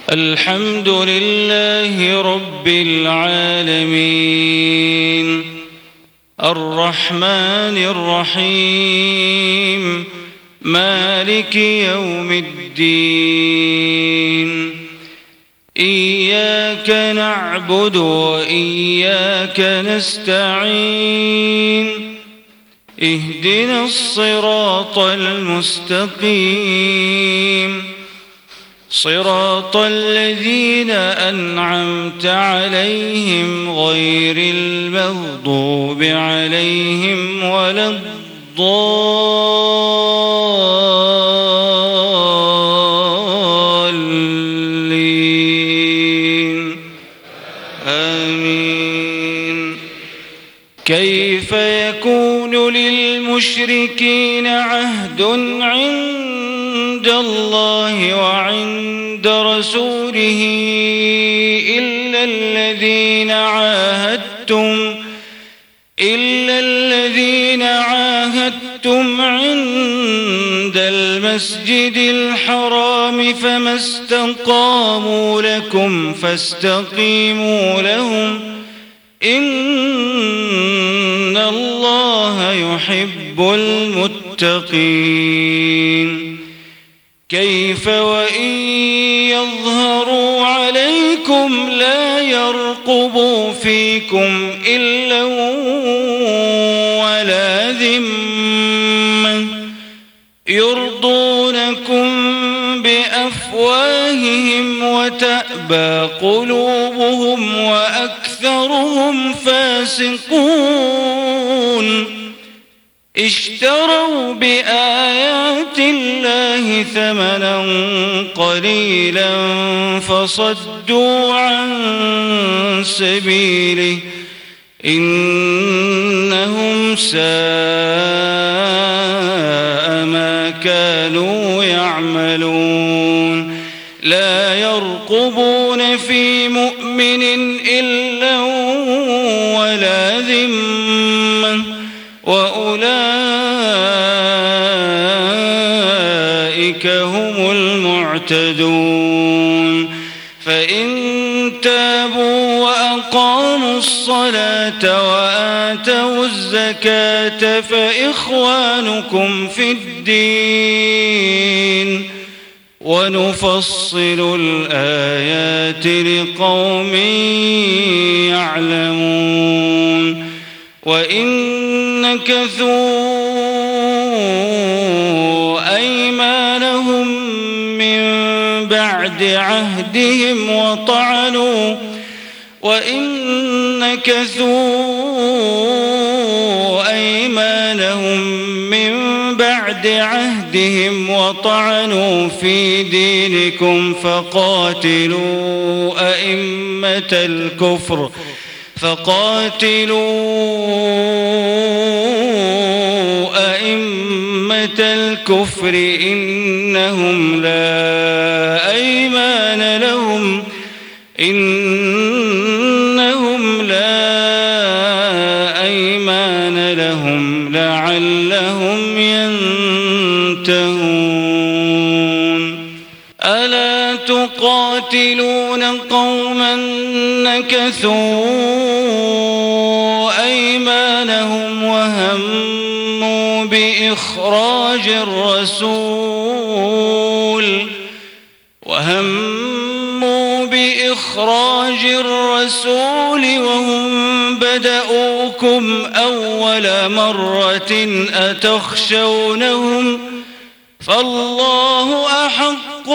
الحمد لله رب العالمين الرحمن الرحيم مالك يوم الدين إياك نعبد وإياك نستعين اهدنا الصراط المستقيم صراط الذين أنعمت عليهم غير المغضوب عليهم ولا الضالين آمين. كيف يكون للمشركين عهد عند الله وعند رسوله إلا الذين عاهدتم عند المسجد الحرام فما استقاموا لكم فاستقيموا لهم إن الله يحب المتقين. كيف وإن يظهروا عليكم لا يرقبوا فيكم إلا ولا ذمة يرضونكم بأفواههم وتأبى قلوبهم وأكثرهم فاسقون. اشتروا بآيات الله ثمنا قليلا فصدوا عن سبيله إنهم ساء ما كانوا يعملون. لا يرقبون في مؤمن إلا ولا ذمة وأولئك هم المعتدون. فإن تابوا وأقاموا الصلاة وآتوا الزكاة فإخوانكم في الدين ونفصل الآيات لقوم يعلمون. وإن نكثوا أيمانهم من بعد عهدهم وطعنوا في دينكم فقاتلوا أئمة الكفر إنهم لا أيمان لهم لعلهم ينتهون. ألا تقاتلون قوما نكثوا أيمانهم وهموا بإخراج الرسول وهم بدأوكم أول مرة أتخشونهم فالله أحق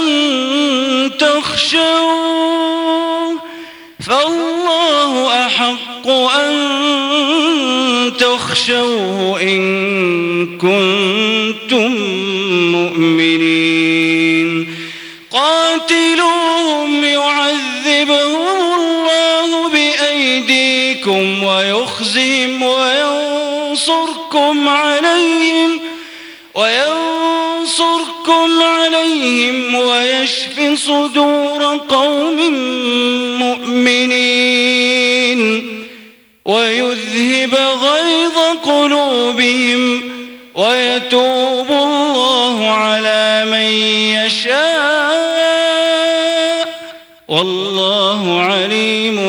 أن تخشوه إن كنتم مؤمنين. قاتلوهم يعذبهم الله بأيديكم ويخزهم وينصركم عليهم ويشف صدور قوم مؤمنين ويذهب غيظ قلوبهم ويتوب الله على من يشاء والله عليم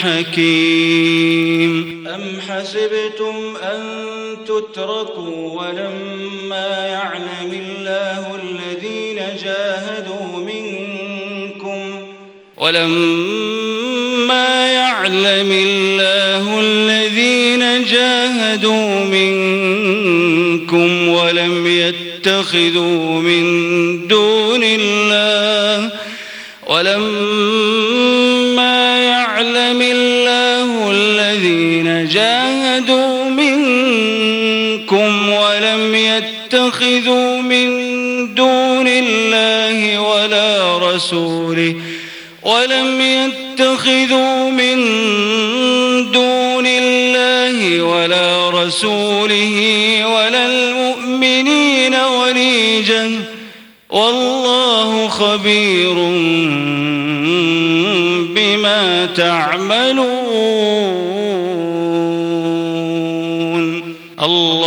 حكيم. أم حسبتم أن تتركوا ولما يعلم الله الذين جاهدوا منكم ولم يتخذوا من دون الله ولا رسوله ولا المؤمنين وليجا والله خبير بما تعملون.